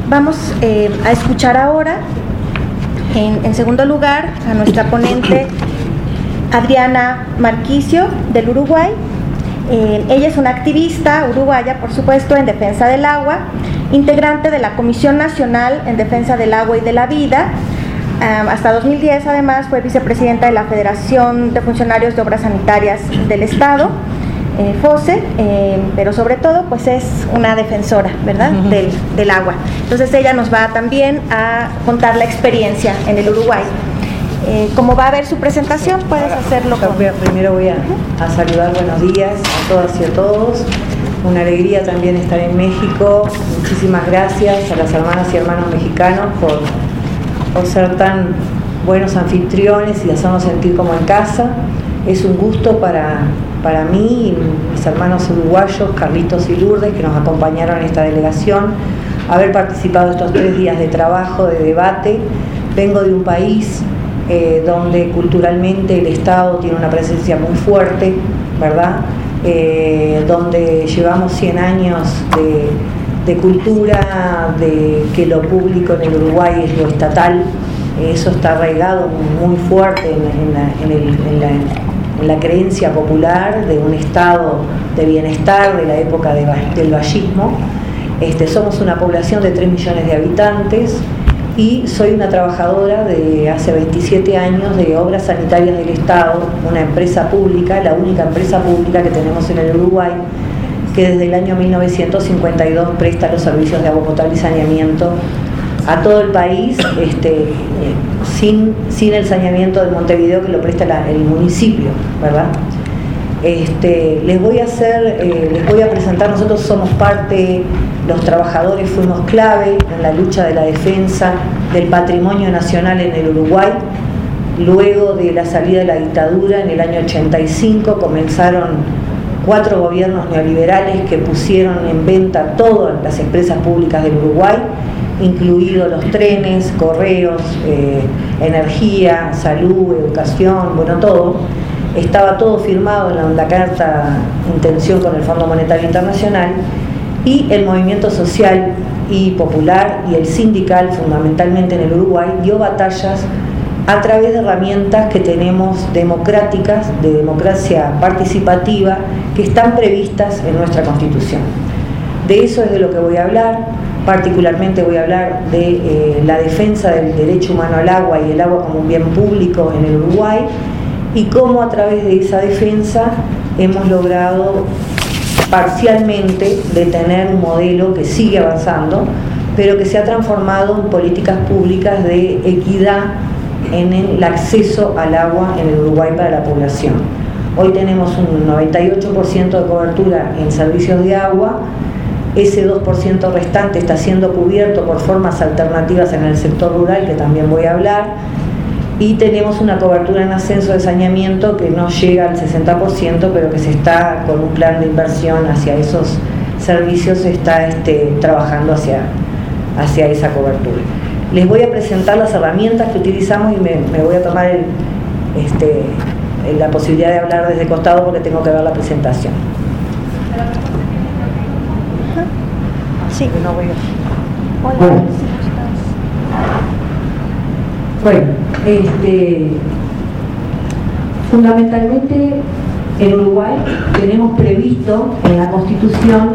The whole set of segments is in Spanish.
Vamos a escuchar ahora, en segundo lugar, a nuestra ponente Adriana Marquicio, del Uruguay. Ella es una activista uruguaya, por supuesto, en defensa del agua, integrante de la Comisión Nacional en Defensa del Agua y de la Vida. Hasta 2010, además, fue vicepresidenta de la Federación de Funcionarios de Obras Sanitarias del Estado, FOSE, pero sobre todo pues es una defensora, ¿verdad?, del agua. Entonces ella nos va también a contar la experiencia en el Uruguay. Como va a ver su presentación, puedes hacerlo Primero voy a saludar, buenos días a todas y a todos. Una alegría también estar en México. Muchísimas gracias a las hermanas y hermanos mexicanos por ser tan buenos anfitriones y hacernos sentir como en casa. Es un gusto para mí y mis hermanos uruguayos, Carlitos y Lourdes, que nos acompañaron en esta delegación, haber participado estos 3 días de trabajo, de debate. Vengo de un país donde culturalmente el Estado tiene una presencia muy fuerte, ¿verdad? Donde llevamos 100 años de cultura, de que lo público en el Uruguay es lo estatal. Eso está arraigado muy fuerte en la creencia popular de un estado de bienestar de la época del vallismo. Somos una población de 3 millones de habitantes y soy una trabajadora de hace 27 años de Obras Sanitarias del Estado, una empresa pública, la única empresa pública que tenemos en el Uruguay, que desde el año 1952 presta los servicios de agua potable y saneamiento a todo el país, sin el saneamiento de Montevideo, que lo presta el municipio, ¿verdad? Les voy a presentar. Nosotros somos parte, los trabajadores fuimos clave en la lucha de la defensa del patrimonio nacional en el Uruguay. Luego de la salida de la dictadura en el año 85 comenzaron 4 gobiernos neoliberales que pusieron en venta todas las empresas públicas del Uruguay, incluidos los trenes, correos, energía, salud, educación, bueno, todo. Estaba todo firmado en la carta de intención con el Fondo Monetario Internacional, y el movimiento social y popular y el sindical, fundamentalmente en el Uruguay, dio batallas a través de herramientas que tenemos democráticas, de democracia participativa, que están previstas en nuestra Constitución. De eso es de lo que voy a hablar. Particularmente voy a hablar de la defensa del derecho humano al agua y el agua como un bien público en el Uruguay, y cómo a través de esa defensa hemos logrado parcialmente detener un modelo que sigue avanzando, pero que se ha transformado en políticas públicas de equidad en el acceso al agua en el Uruguay para la población. Hoy tenemos un 98% de cobertura en servicios de agua. Ese 2% restante está siendo cubierto por formas alternativas en el sector rural, que también voy a hablar, y tenemos una cobertura en ascenso de saneamiento que no llega al 60%, pero que se está, con un plan de inversión hacia esos servicios, se está trabajando hacia esa cobertura. Les voy a presentar las herramientas que utilizamos y me voy a tomar la posibilidad de hablar desde costado porque tengo que ver la presentación. Sí. No voy a... Hola. Bueno, fundamentalmente en Uruguay tenemos previsto en la Constitución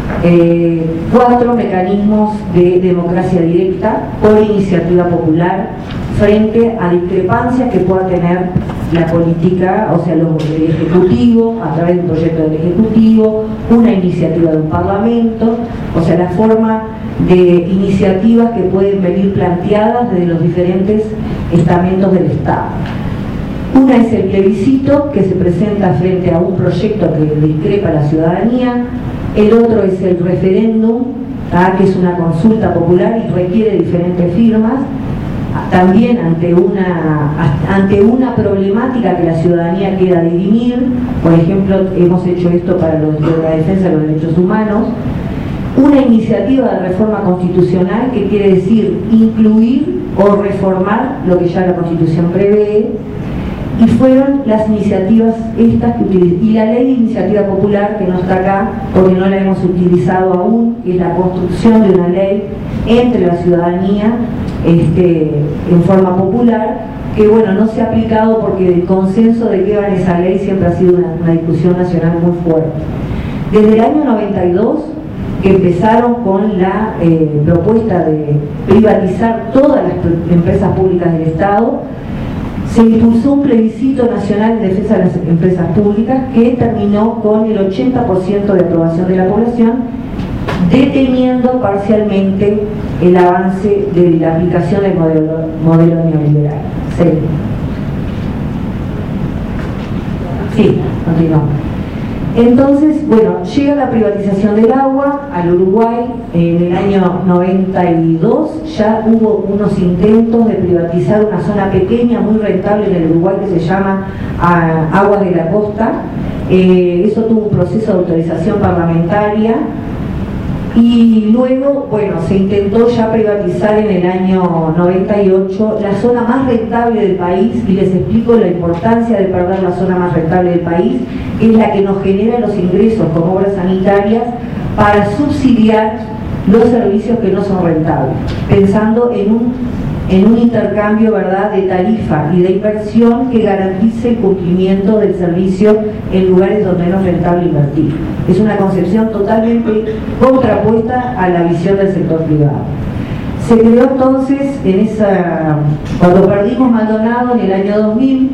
4 mecanismos de democracia directa por iniciativa popular frente a discrepancias que pueda tener la política, o sea, el Ejecutivo, a través de un proyecto del Ejecutivo, una iniciativa de un Parlamento, o sea, la forma de iniciativas que pueden venir planteadas desde los diferentes estamentos del Estado. Una es el plebiscito, que se presenta frente a un proyecto que discrepa a la ciudadanía. El otro es el referéndum, que es una consulta popular y requiere diferentes firmas, también ante una problemática que la ciudadanía quiera dirimir. Por ejemplo, hemos hecho esto para la defensa de los derechos humanos. Una iniciativa de reforma constitucional, que quiere decir incluir o reformar lo que ya la Constitución prevé, y fueron las iniciativas estas que utilizé, y la ley de iniciativa popular, que no está acá porque no la hemos utilizado aún, que es la construcción de una ley entre la ciudadanía en forma popular, que bueno, no se ha aplicado porque el consenso de qué va en esa ley siempre ha sido una discusión nacional muy fuerte. Desde el año 92, que empezaron con la propuesta de privatizar todas las empresas públicas del Estado, se impulsó un plebiscito nacional en defensa de las empresas públicas que terminó con el 80% de aprobación de la población, deteniendo parcialmente el avance de la aplicación del modelo neoliberal. Sí, continuamos. Entonces, bueno, llega la privatización del agua al Uruguay en el año 92. Ya hubo unos intentos de privatizar una zona pequeña, muy rentable en el Uruguay, que se llama Aguas de la Costa. Eso tuvo un proceso de autorización parlamentaria. Y luego, bueno, se intentó ya privatizar en el año 98 la zona más rentable del país, y les explico la importancia de perder la zona más rentable del país, que es la que nos genera los ingresos como obras sanitarias para subsidiar los servicios que no son rentables, pensando en un intercambio, ¿verdad?, de tarifa y de inversión que garantice el cumplimiento del servicio en lugares donde no es rentable invertir. Es una concepción totalmente contrapuesta a la visión del sector privado. Se creó entonces, cuando perdimos Maldonado en el año 2000,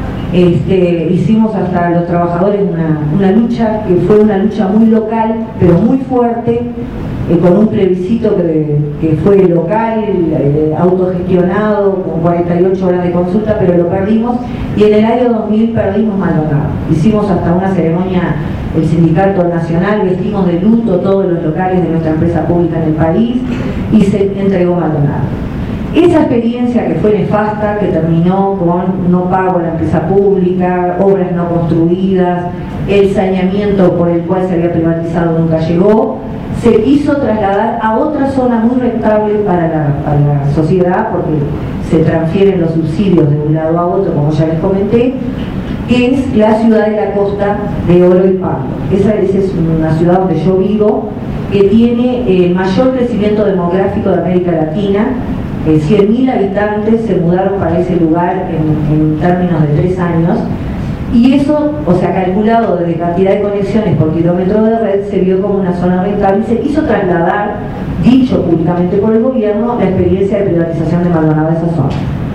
hicimos hasta los trabajadores una lucha, que fue una lucha muy local, pero muy fuerte, con un plebiscito que fue local, autogestionado, con 48 horas de consulta, pero lo perdimos, y en el año 2000 perdimos Maldonado. Hicimos hasta una ceremonia, el sindicato nacional, vestimos de luto todos los locales de nuestra empresa pública en el país, y se entregó Maldonado. Esa experiencia, que fue nefasta, que terminó con no pago a la empresa pública, obras no construidas, el saneamiento por el cual se había privatizado nunca llegó, se quiso trasladar a otra zona muy rentable para la sociedad, porque se transfieren los subsidios de un lado a otro, como ya les comenté, que es la ciudad de la costa de Oro y Pando. Esa es una ciudad donde yo vivo, que tiene el mayor crecimiento demográfico de América Latina. 100.000 habitantes se mudaron para ese lugar en términos de 3 años, y eso, o sea, calculado desde cantidad de conexiones por kilómetro de red, se vio como una zona rentable y se quiso trasladar, dicho públicamente por el gobierno, la experiencia de privatización de Maldonado a esa zona.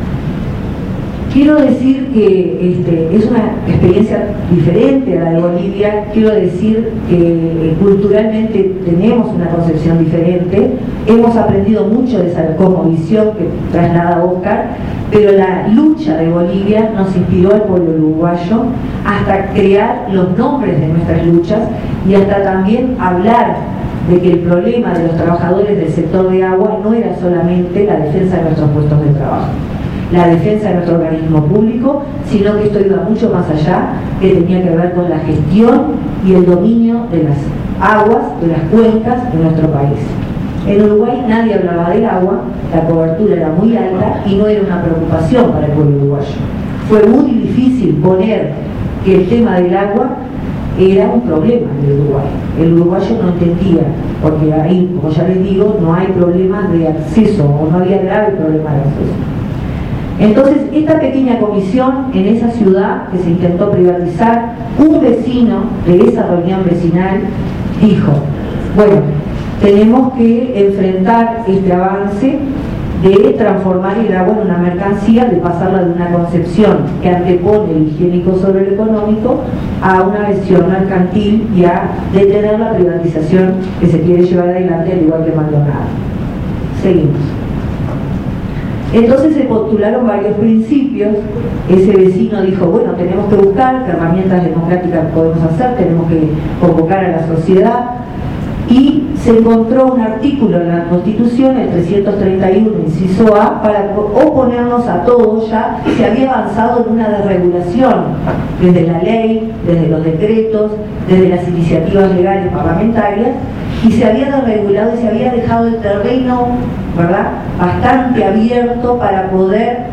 Quiero decir que es una experiencia diferente a la de Bolivia. Quiero decir que culturalmente tenemos una concepción diferente. Hemos aprendido mucho de esa cosmovisión que traslada Oscar, pero la lucha de Bolivia nos inspiró al pueblo uruguayo hasta crear los nombres de nuestras luchas y hasta también hablar de que el problema de los trabajadores del sector de agua no era solamente la defensa de nuestros puestos de trabajo, la defensa de nuestro organismo público, sino que esto iba mucho más allá, que tenía que ver con la gestión y el dominio de las aguas, de las cuencas de nuestro país. En Uruguay nadie hablaba del agua, la cobertura era muy alta y no era una preocupación para el pueblo uruguayo. Fue muy difícil poner que el tema del agua era un problema en el Uruguay. El uruguayo no entendía, porque ahí, como ya les digo, no hay problemas de acceso, o no había grave problema de acceso. Entonces, esta pequeña comisión en esa ciudad que se intentó privatizar, un vecino de esa reunión vecinal dijo: bueno, tenemos que enfrentar este avance de transformar el agua en una mercancía, de pasarla de una concepción que antepone el higiénico sobre el económico a una visión mercantil y a detener la privatización que se quiere llevar adelante, al igual que Maldonado. Seguimos. Entonces se postularon varios principios. Ese vecino dijo: bueno, tenemos que buscar qué herramientas democráticas podemos hacer, tenemos que convocar a la sociedad, y se encontró un artículo en la Constitución, el 331, inciso A, para oponernos a todo. Ya se había avanzado en una desregulación desde la ley, desde los decretos, desde las iniciativas legales parlamentarias, y se había desregulado y se había dejado el terreno, ¿verdad?, bastante abierto para poder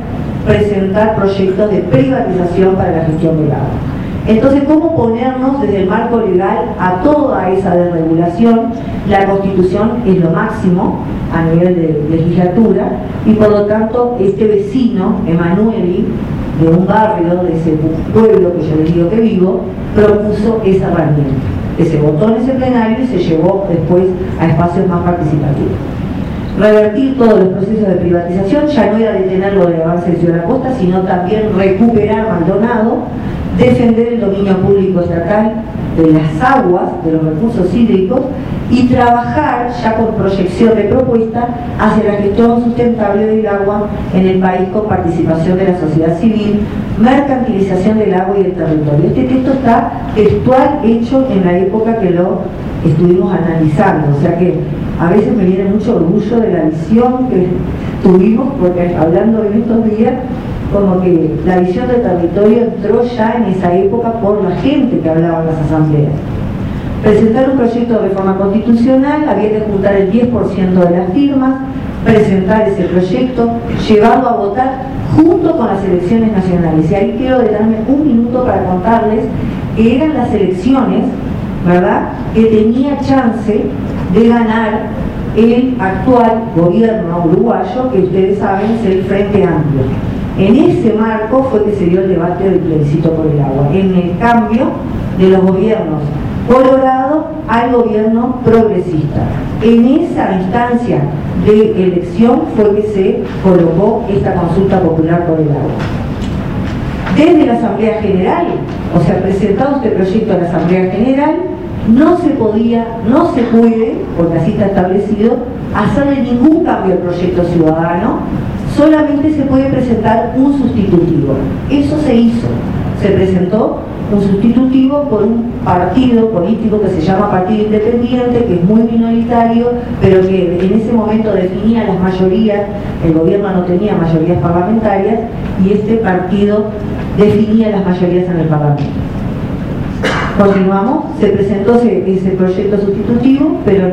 presentar proyectos de privatización para la gestión del agua. Entonces, ¿cómo ponernos desde el marco legal a toda esa desregulación? La Constitución es lo máximo a nivel de legislatura y por lo tanto este vecino, Emanueli, de un barrio, de ese pueblo que yo les digo que vivo, propuso esa herramienta, que se votó en ese plenario y se llevó después a espacios más participativos. Revertir todos los procesos de privatización, ya no era detener lo del avance de Ciudad de la Costa, sino también recuperar Maldonado, defender el dominio público estatal de las aguas, de los recursos hídricos, y trabajar ya con proyección de propuesta hacia la gestión sustentable del agua en el país con participación de la sociedad civil, mercantilización del agua y del territorio. Este texto está textual, hecho en la época que lo estuvimos analizando, o sea que a veces me viene mucho orgullo de la visión que tuvimos, porque hablando en estos días, como que la visión del territorio entró ya en esa época por la gente que hablaba en las asambleas. Presentar un proyecto de reforma constitucional, había que juntar el 10% de las firmas, presentar ese proyecto, llevarlo a votar junto con las elecciones nacionales. Y ahí quiero detenerme un minuto para contarles que eran las elecciones, ¿verdad?, que tenía chance de ganar el actual gobierno uruguayo, que ustedes saben es el Frente Amplio. En ese marco fue que se dio el debate del plebiscito por el agua, en el cambio de los gobiernos Colorado al gobierno progresista. En esa instancia de elección fue que se colocó esta consulta popular por el agua. Desde la Asamblea General, o sea, presentado este proyecto a la Asamblea General, no se puede, porque así está establecido, hacerle ningún cambio al proyecto ciudadano, solamente se puede presentar un sustitutivo. Eso se hizo, se presentó un sustitutivo por un partido político que se llama Partido Independiente, que es muy minoritario, pero que en ese momento definía las mayorías, el gobierno no tenía mayorías parlamentarias, y este partido definía las mayorías en el Parlamento. Continuamos, se presentó ese proyecto sustitutivo, pero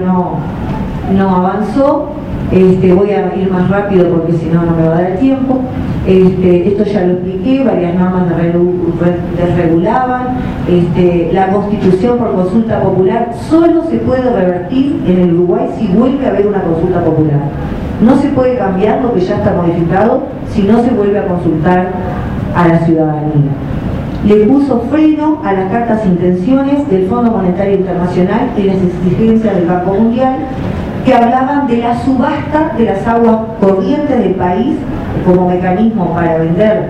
no avanzó. Voy a ir más rápido porque si no, no me va a dar tiempo. Esto ya lo expliqué, varias normas desregulaban. La constitución por consulta popular solo se puede revertir en el Uruguay si vuelve a haber una consulta popular. No se puede cambiar lo que ya está modificado si no se vuelve a consultar a la ciudadanía. Le puso freno a las cartas de intenciones del Fondo Monetario Internacional y las exigencias del Banco Mundial, que hablaban de la subasta de las aguas corrientes del país como mecanismo para vender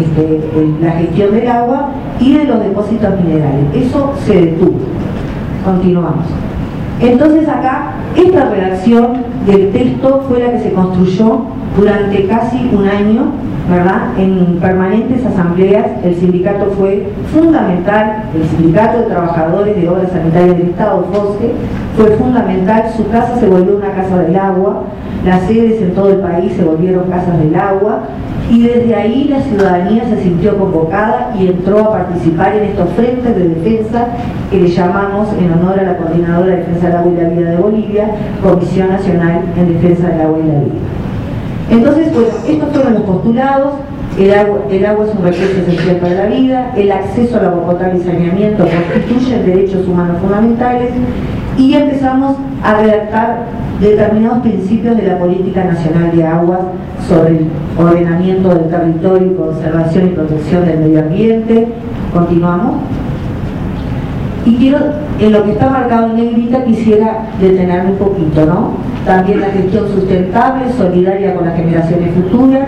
la gestión del agua y de los depósitos minerales. Eso se detuvo. Continuamos. Entonces acá, esta redacción del texto fue la que se construyó durante casi un año, ¿verdad?, en permanentes asambleas. El sindicato fue fundamental, el Sindicato de Trabajadores de Obras Sanitarias del Estado, FOSE, fue fundamental. Su casa se volvió una casa del agua, las sedes en todo el país se volvieron casas del agua, y desde ahí la ciudadanía se sintió convocada y entró a participar en estos frentes de defensa que le llamamos, en honor a la Coordinadora de Defensa del Agua y la Vida de Bolivia, Comisión Nacional en Defensa del Agua y la Vida. Entonces, bueno, estos fueron los postulados. El agua es un recurso esencial para la vida, el acceso al agua potable y saneamiento constituyen derechos humanos fundamentales, y empezamos a redactar determinados principios de la Política Nacional de Aguas sobre el ordenamiento del territorio y conservación y protección del medio ambiente. Continuamos. Y quiero, en lo que está marcado en negrita, quisiera detenerme un poquito, ¿no? También la gestión sustentable, solidaria con las generaciones futuras.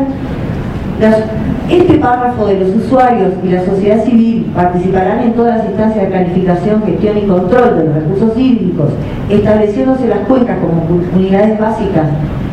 Este párrafo de los usuarios y la sociedad civil participarán en todas las instancias de planificación, gestión y control de los recursos hídricos, estableciéndose las cuencas como unidades básicas.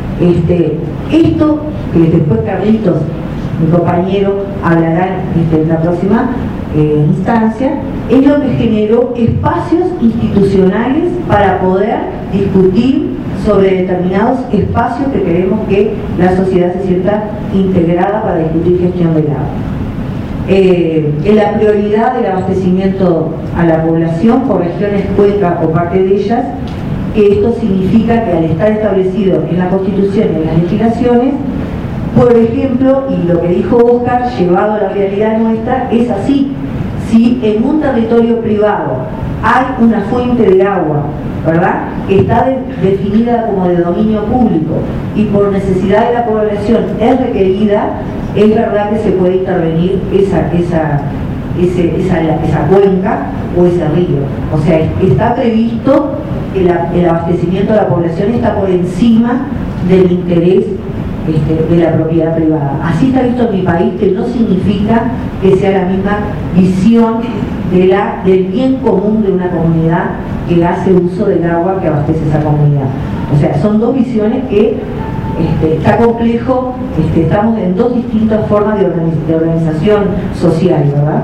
Esto, que después Carlitos, mi compañero, hablará en la próxima instancia, es lo que generó espacios institucionales para poder discutir sobre determinados espacios que queremos que la sociedad se sienta integrada para discutir gestión del agua. En la prioridad del abastecimiento a la población por regiones, cuencas o parte de ellas, que esto significa que al estar establecido en la Constitución y en las legislaciones, Por ejemplo, y lo que dijo Oscar, llevado a la realidad nuestra, es así. Si en un territorio privado hay una fuente de agua, ¿verdad?, que está definida como de dominio público y por necesidad de la población es requerida, es verdad que se puede intervenir esa cuenca o ese río. O sea, está previsto que el abastecimiento de la población está por encima del interés de la propiedad privada. Así está visto en mi país, que no significa que sea la misma visión del bien común de una comunidad que hace uso del agua que abastece esa comunidad. O sea, son dos visiones que está complejo, estamos en dos distintas formas de organización social, ¿verdad?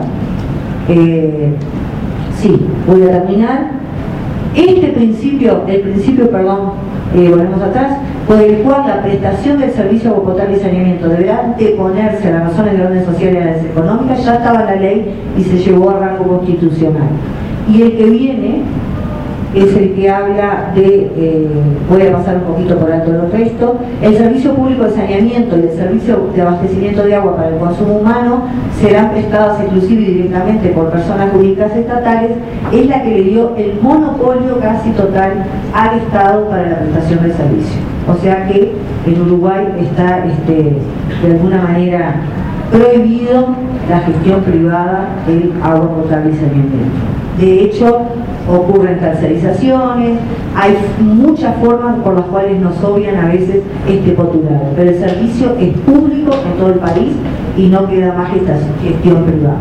Sí, voy a terminar. Este principio, volvemos atrás, por el cual la prestación del servicio de agua potable y saneamiento deberá anteponerse a las razones de orden social y a las económicas, ya estaba en la ley y se llevó a rango constitucional. Y el que viene es el que habla de, voy a pasar un poquito por alto el resto, el servicio público de saneamiento y el servicio de abastecimiento de agua para el consumo humano serán prestadas exclusiva y directamente por personas jurídicas estatales, es la que le dio el monopolio casi total al Estado para la prestación del servicio. O sea que en Uruguay está de alguna manera prohibido la gestión privada del agua potable y saneamiento. De hecho, ocurren tercerizaciones, hay muchas formas por las cuales nos obvian a veces este postulado, pero el servicio es público en todo el país y no queda más gestión privada.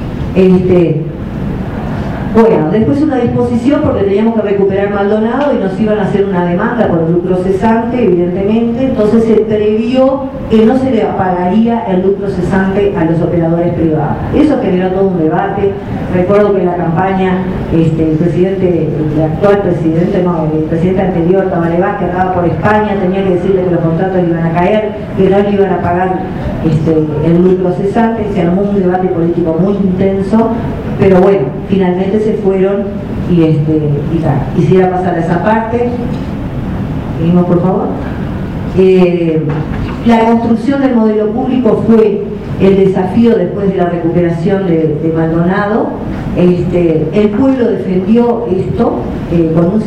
Bueno, después una disposición porque teníamos que recuperar Maldonado y nos iban a hacer una demanda por el lucro cesante, evidentemente, entonces se previó que no se le pagaría el lucro cesante a los operadores privados. Eso generó todo un debate. Recuerdo que en la campaña el presidente anterior, Tabaré, que andaba por España, tenía que decirle que los contratos iban a caer, que no le iban a pagar el lucro cesante. Se armó un debate político muy intenso, pero bueno, finalmente se fueron y tal. Quisiera pasar a esa parte. Seguimos, por favor. La construcción del modelo público fue el desafío después de la recuperación de Maldonado. El pueblo defendió esto con un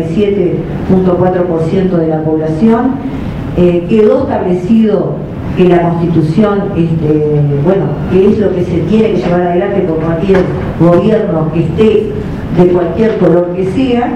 67.4% de la población. Quedó establecido que la Constitución, que es lo que se tiene que llevar adelante por cualquier gobierno que esté de cualquier color que sea,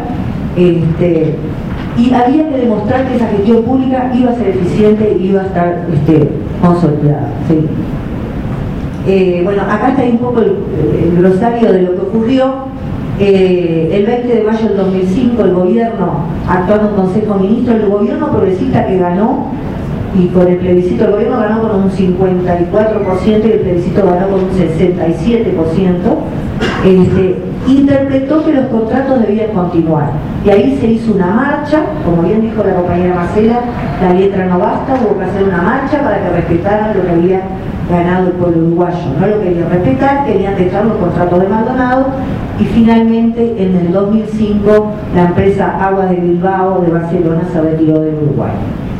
y había que demostrar que esa gestión pública iba a ser eficiente y iba a estar consolidada. ¿Sí? Bueno, acá está un poco el glosario de lo que ocurrió. El 20 de mayo del 2005 el gobierno, actuando en Consejo de Ministros, el gobierno progresista que ganó, y con el plebiscito el gobierno ganó con un 54% y el plebiscito ganó con un 67%, interpretó que los contratos debían continuar. Y ahí se hizo una marcha, como bien dijo la compañera Marcela, la letra no basta, hubo que hacer una marcha para que respetaran lo que había ganado el pueblo uruguayo. No lo querían respetar, querían dejar los contratos de Maldonado, y finalmente en el 2005 la empresa Aguas de Bilbao de Barcelona se retiró del Uruguay.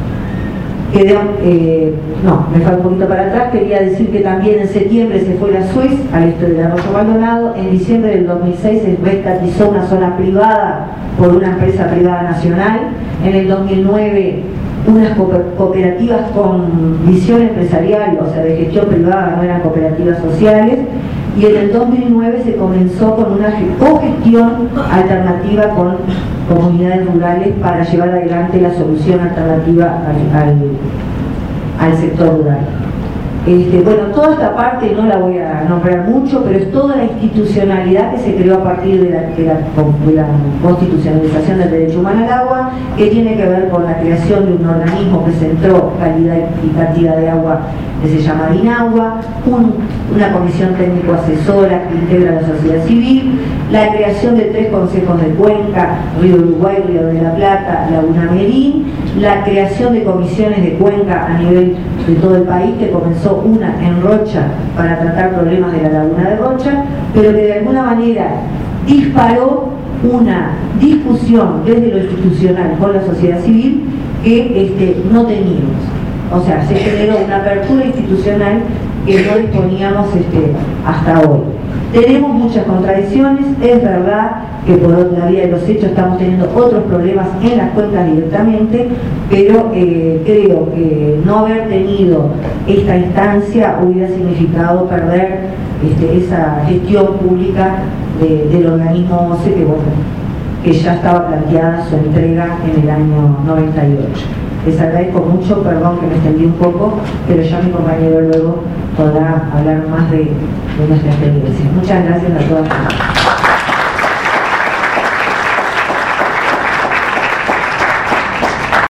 Me falta un poquito para atrás. Quería decir que también en septiembre se fue la Suez al este del Arroyo Maldonado. En diciembre del 2006 se rescatizó una zona privada por una empresa privada nacional. En el 2009 unas cooperativas con visión empresarial, o sea de gestión privada, no eran cooperativas sociales. Y en el 2009 se comenzó con una cogestión alternativa con comunidades rurales para llevar adelante la solución alternativa al sector rural. Bueno, toda esta parte no la voy a nombrar mucho, pero es toda la institucionalidad que se creó a partir de la constitucionalización del derecho humano al agua, que tiene que ver con la creación de un organismo que centró calidad y cantidad de agua, que se llama INAGUA, una comisión técnico asesora que integra la sociedad civil, la creación de 3 consejos de cuenca, Río Uruguay, Río de la Plata, Laguna Merín, la creación de comisiones de cuenca a nivel de todo el país, que comenzó una en Rocha para tratar problemas de la Laguna de Rocha, pero que de alguna manera disparó una discusión desde lo institucional con la sociedad civil que no teníamos. O sea, se generó una apertura institucional que no disponíamos hasta hoy. Tenemos muchas contradicciones, es verdad que por la vía de los hechos estamos teniendo otros problemas en las cuentas directamente, pero creo que no haber tenido esta instancia hubiera significado perder esa gestión pública del organismo OCE que ya estaba planteada su entrega en el año 98. Les agradezco mucho, perdón que me extendí un poco, pero ya mi compañero luego podrá hablar más de nuestra experiencia. Muchas gracias a todas.